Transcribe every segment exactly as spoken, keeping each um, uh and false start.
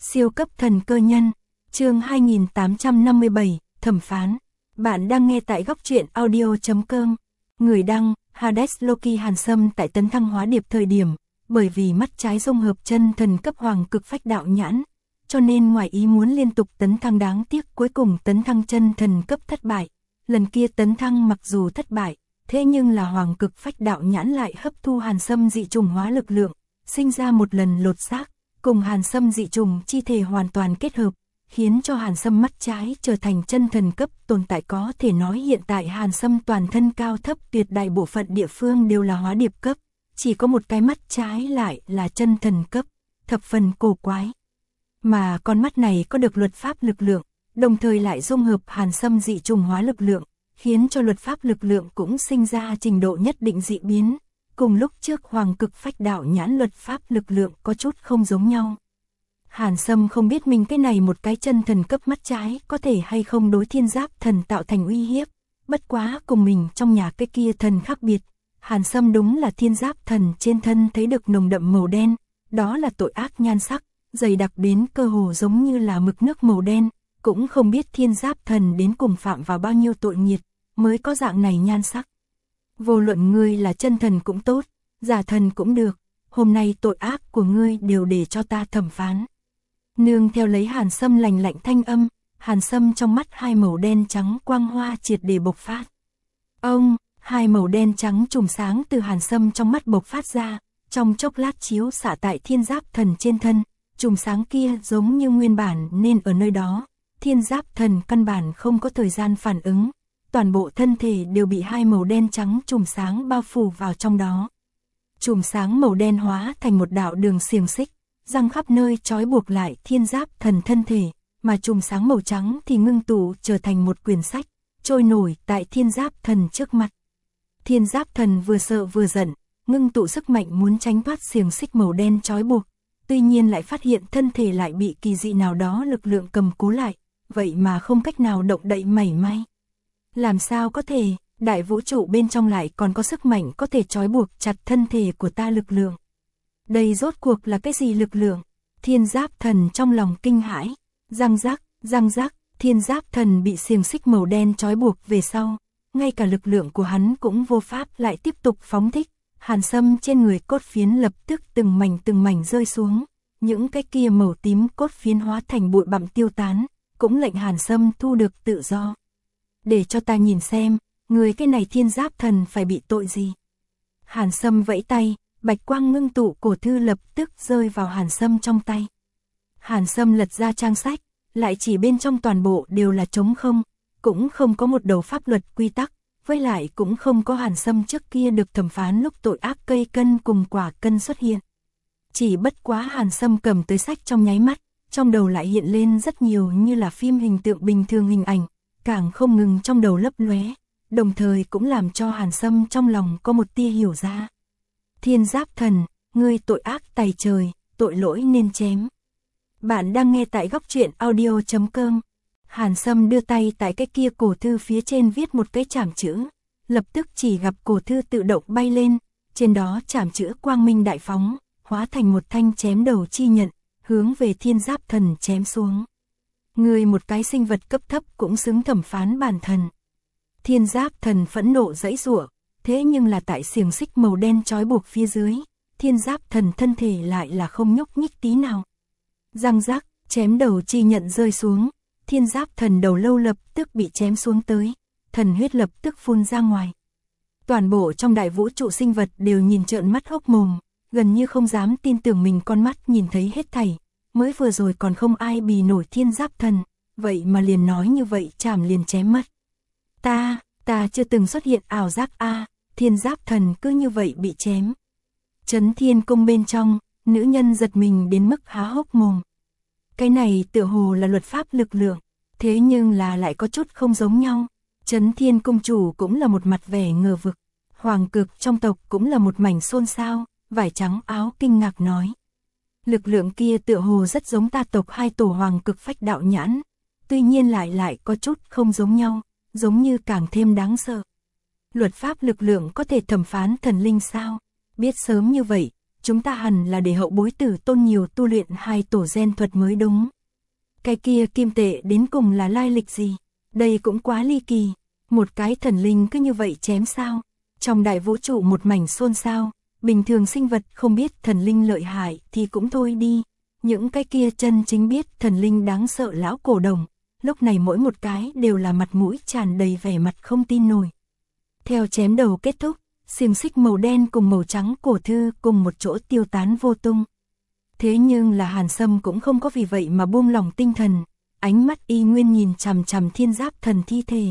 Siêu cấp thần cơ nhân, chương hai nghìn tám trăm năm mươi bảy, thẩm phán. Bạn đang nghe tại góc truyện audio chấm com. Người đăng, Hades Loki. Hàn Sâm tại tấn thăng hóa điệp thời điểm, bởi vì mắt trái dung hợp chân thần cấp hoàng cực phách đạo nhãn, cho nên ngoài ý muốn liên tục tấn thăng, đáng tiếc cuối cùng tấn thăng chân thần cấp thất bại. Lần kia tấn thăng mặc dù thất bại, thế nhưng là hoàng cực phách đạo nhãn lại hấp thu Hàn Sâm dị trùng hóa lực lượng, sinh ra một lần lột xác, cùng Hàn Sâm dị trùng chi thể hoàn toàn kết hợp, khiến cho Hàn Sâm mắt trái trở thành chân thần cấp tồn tại. Có thể nói hiện tại Hàn Sâm toàn thân cao thấp tuyệt đại bộ phận địa phương đều là hóa điệp cấp, chỉ có một cái mắt trái lại là chân thần cấp, thập phần cổ quái. Mà con mắt này có được luật pháp lực lượng, đồng thời lại dung hợp Hàn Sâm dị trùng hóa lực lượng, khiến cho luật pháp lực lượng cũng sinh ra trình độ nhất định dị biến, cùng lúc trước hoàng cực phách đạo nhãn luật pháp lực lượng có chút không giống nhau. Hàn Sâm không biết mình cái này một cái chân thần cấp mắt trái có thể hay không đối thiên giáp thần tạo thành uy hiếp, bất quá cùng mình trong nhà cái kia thần khác biệt. Hàn Sâm đúng là thiên giáp thần trên thân thấy được nồng đậm màu đen, đó là tội ác nhan sắc, dày đặc đến cơ hồ giống như là mực nước màu đen, cũng không biết thiên giáp thần đến cùng phạm vào bao nhiêu tội nghiệt, mới có dạng này nhan sắc. Vô luận ngươi là chân thần cũng tốt, giả thần cũng được, hôm nay tội ác của ngươi đều để cho ta thẩm phán. Nương theo lấy Hàn Sâm lành lạnh thanh âm, Hàn Sâm trong mắt hai màu đen trắng quang hoa triệt để bộc phát. Ông, hai màu đen trắng trùm sáng từ Hàn Sâm trong mắt bộc phát ra, trong chốc lát chiếu xạ tại thiên giáp thần trên thân, trùm sáng kia giống như nguyên bản nên ở nơi đó, thiên giáp thần căn bản không có thời gian phản ứng, toàn bộ thân thể đều bị hai màu đen trắng trùm sáng bao phủ vào trong đó. Trùm sáng màu đen hóa thành một đạo đường xiềng xích, răng khắp nơi trói buộc lại thiên giáp thần thân thể, mà trùm sáng màu trắng thì ngưng tụ trở thành một quyển sách, trôi nổi tại thiên giáp thần trước mặt. Thiên giáp thần vừa sợ vừa giận, ngưng tụ sức mạnh muốn tránh thoát xiềng xích màu đen trói buộc, tuy nhiên lại phát hiện thân thể lại bị kỳ dị nào đó lực lượng cầm cố lại, vậy mà không cách nào động đậy mảy may. Làm sao có thể, đại vũ trụ bên trong lại còn có sức mạnh có thể trói buộc chặt thân thể của ta lực lượng. Đây rốt cuộc là cái gì lực lượng? Thiên giáp thần trong lòng kinh hãi, răng rắc, răng rắc, thiên giáp thần bị xiềng xích màu đen trói buộc về sau, ngay cả lực lượng của hắn cũng vô pháp lại tiếp tục phóng thích. Hàn Sâm trên người cốt phiến lập tức từng mảnh từng mảnh rơi xuống, những cái kia màu tím cốt phiến hóa thành bụi bặm tiêu tán, cũng lệnh Hàn Sâm thu được tự do. Để cho ta nhìn xem, người cái này thiên giáp thần phải bị tội gì? Hàn Sâm vẫy tay, bạch quang ngưng tụ cổ thư lập tức rơi vào Hàn Sâm trong tay. Hàn Sâm lật ra trang sách, lại chỉ bên trong toàn bộ đều là trống không, cũng không có một đầu pháp luật quy tắc, với lại cũng không có Hàn Sâm trước kia được thẩm phán lúc tội ác cây cân cùng quả cân xuất hiện. Chỉ bất quá Hàn Sâm cầm tới sách trong nháy mắt, trong đầu lại hiện lên rất nhiều như là phim hình tượng bình thường hình ảnh, càng không ngừng trong đầu lấp lóe, đồng thời cũng làm cho Hàn Sâm trong lòng có một tia hiểu ra. Thiên giáp thần, ngươi tội ác tày trời, tội lỗi nên chém. Bạn đang nghe tại góc truyện audio chấm com. Hàn Sâm đưa tay tại cái kia cổ thư phía trên viết một cái chảm chữ, lập tức chỉ gặp cổ thư tự động bay lên, trên đó chảm chữ quang minh đại phóng, hóa thành một thanh chém đầu chi nhận, hướng về thiên giáp thần chém xuống. Người một cái sinh vật cấp thấp cũng xứng thẩm phán bản thần. Thiên giáp thần phẫn nộ giãy giụa, thế nhưng là tại xiềng xích màu đen trói buộc phía dưới, thiên giáp thần thân thể lại là không nhúc nhích tí nào. Răng rắc, chém đầu chi nhận rơi xuống, thiên giáp thần đầu lâu lập tức bị chém xuống tới, thần huyết lập tức phun ra ngoài. Toàn bộ trong đại vũ trụ sinh vật đều nhìn trợn mắt hốc mồm, gần như không dám tin tưởng mình con mắt nhìn thấy hết thảy. Mới vừa rồi còn không ai bì nổi thiên giáp thần, vậy mà liền nói như vậy chảm liền chém mất. Ta, ta chưa từng xuất hiện ảo giác a, à, thiên giáp thần cứ như vậy bị chém. Chấn Thiên Cung bên trong, nữ nhân giật mình đến mức há hốc mồm. Cái này tựa hồ là luật pháp lực lượng, thế nhưng là lại có chút không giống nhau. Chấn Thiên Cung chủ cũng là một mặt vẻ ngờ vực, hoàng cực trong tộc cũng là một mảnh xôn xao, vải trắng áo kinh ngạc nói. Lực lượng kia tựa hồ rất giống ta tộc hai tổ hoàng cực phách đạo nhãn, tuy nhiên lại lại có chút không giống nhau, giống như càng thêm đáng sợ. Luật pháp lực lượng có thể thẩm phán thần linh sao? Biết sớm như vậy, chúng ta hẳn là để hậu bối tử tôn nhiều tu luyện hai tổ gen thuật mới đúng. Cái kia kim tệ đến cùng là lai lịch gì? Đây cũng quá ly kỳ, một cái thần linh cứ như vậy chém sao? Trong đại vũ trụ một mảnh xôn xao, bình thường sinh vật không biết thần linh lợi hại thì cũng thôi đi, những cái kia chân chính biết thần linh đáng sợ lão cổ đồng, lúc này mỗi một cái đều là mặt mũi tràn đầy vẻ mặt không tin nổi. Theo chém đầu kết thúc, xiềng xích màu đen cùng màu trắng cổ thư cùng một chỗ tiêu tán vô tung. Thế nhưng là Hàn Sâm cũng không có vì vậy mà buông lỏng tinh thần, ánh mắt y nguyên nhìn chằm chằm thiên giáp thần thi thể.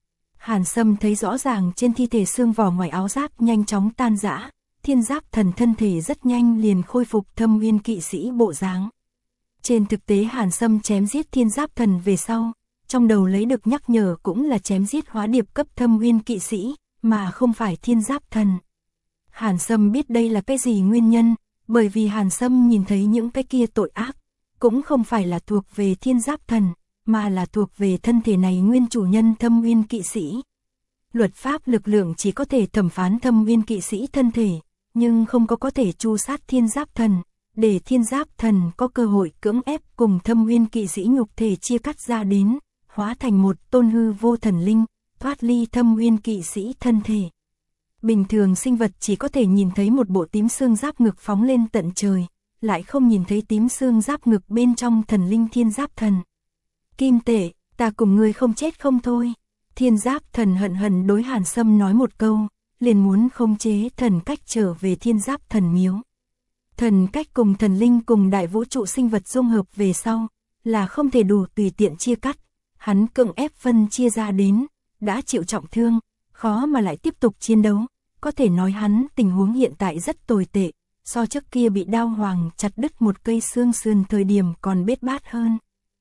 Hàn Sâm thấy rõ ràng trên thi thể xương vỏ ngoài áo giáp nhanh chóng tan rã, thiên giáp thần thân thể rất nhanh liền khôi phục Thâm Uyên kỵ sĩ bộ dáng. Trên thực tế Hàn Sâm chém giết thiên giáp thần về sau, trong đầu lấy được nhắc nhở cũng là chém giết hóa điệp cấp Thâm Uyên kỵ sĩ, mà không phải thiên giáp thần. Hàn Sâm biết đây là cái gì nguyên nhân, bởi vì Hàn Sâm nhìn thấy những cái kia tội ác, cũng không phải là thuộc về thiên giáp thần, mà là thuộc về thân thể này nguyên chủ nhân Thâm Uyên kỵ sĩ. Luật pháp lực lượng chỉ có thể thẩm phán Thâm Uyên kỵ sĩ thân thể, nhưng không có có thể tru sát thiên giáp thần, để thiên giáp thần có cơ hội cưỡng ép cùng Thâm Uyên kỵ sĩ nhục thể chia cắt ra đến, hóa thành một tôn hư vô thần linh, thoát ly Thâm Uyên kỵ sĩ thân thể. Bình thường sinh vật chỉ có thể nhìn thấy một bộ tím xương giáp ngực phóng lên tận trời, lại không nhìn thấy tím xương giáp ngực bên trong thần linh thiên giáp thần. Kim tệ, ta cùng ngươi không chết không thôi. Thiên giáp thần hận hận đối Hàn Sâm nói một câu, liền muốn khống chế thần cách trở về thiên giáp thần miếu. Thần cách cùng thần linh cùng đại vũ trụ sinh vật dung hợp về sau, là không thể đủ tùy tiện chia cắt, hắn cưỡng ép phân chia ra đến, đã chịu trọng thương, khó mà lại tiếp tục chiến đấu, có thể nói hắn tình huống hiện tại rất tồi tệ, so trước kia bị đao hoàng chặt đứt một cây xương sườn thời điểm còn bết bát hơn.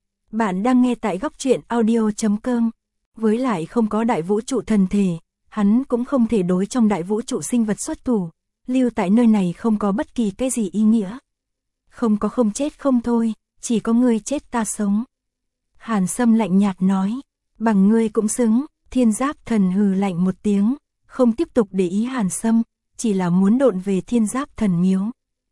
Bạn đang nghe tại góc truyện audio chấm com, với lại không có đại vũ trụ thần thể, hắn cũng không thể đối trong đại vũ trụ sinh vật xuất thủ, lưu tại nơi này không có bất kỳ cái gì ý nghĩa. Không có không chết không thôi, chỉ có ngươi chết ta sống. Hàn Sâm lạnh nhạt nói, bằng ngươi cũng xứng. Thiên giáp thần hừ lạnh một tiếng, không tiếp tục để ý Hàn Sâm, chỉ là muốn độn về thiên giáp thần miếu.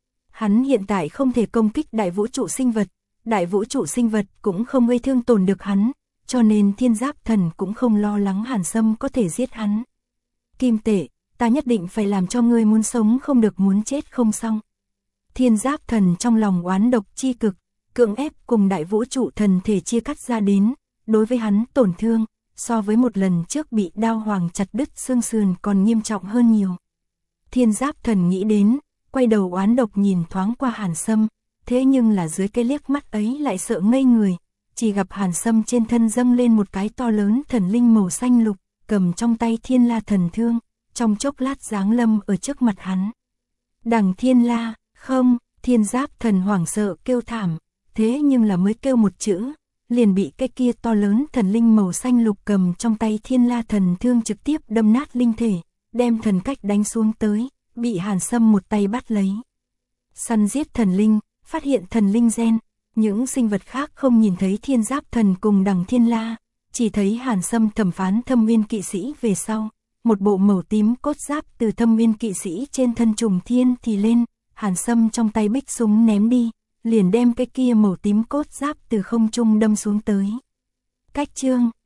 Hắn hiện tại không thể công kích đại vũ trụ sinh vật, đại vũ trụ sinh vật cũng không gây thương tổn được hắn, cho nên thiên giáp thần cũng không lo lắng Hàn Sâm có thể giết hắn. Kim tệ, ta nhất định phải làm cho ngươi muốn sống không được muốn chết không xong. Thiên giáp thần trong lòng oán độc chi cực, cưỡng ép cùng đại vũ trụ thần thể chia cắt ra đến, đối với hắn tổn thương, so với một lần trước bị đao hoàng chặt đứt xương sườn còn nghiêm trọng hơn nhiều. Thiên giáp thần nghĩ đến, quay đầu oán độc nhìn thoáng qua Hàn Sâm, thế nhưng là dưới cái liếc mắt ấy lại sợ ngây người, chỉ gặp Hàn Sâm trên thân dâng lên một cái to lớn thần linh màu xanh lục, cầm trong tay thiên la thần thương, trong chốc lát giáng lâm ở trước mặt hắn. Đằng thiên la, không, thiên giáp thần hoảng sợ kêu thảm, thế nhưng là mới kêu một chữ, liền bị cái kia to lớn thần linh màu xanh lục cầm trong tay thiên la thần thương trực tiếp đâm nát linh thể, đem thần cách đánh xuống tới, bị Hàn Sâm một tay bắt lấy. Săn giết thần linh, phát hiện thần linh gen, những sinh vật khác không nhìn thấy thiên giáp thần cùng đằng thiên la, chỉ thấy Hàn Sâm thẩm phán Thâm Uyên kỵ sĩ về sau, một bộ màu tím cốt giáp từ Thâm Uyên kỵ sĩ trên thân trùng thiên thì lên, Hàn Sâm trong tay bích súng ném đi, liền đem cái kia màu tím cốt giáp từ không trung đâm xuống tới. Cách chương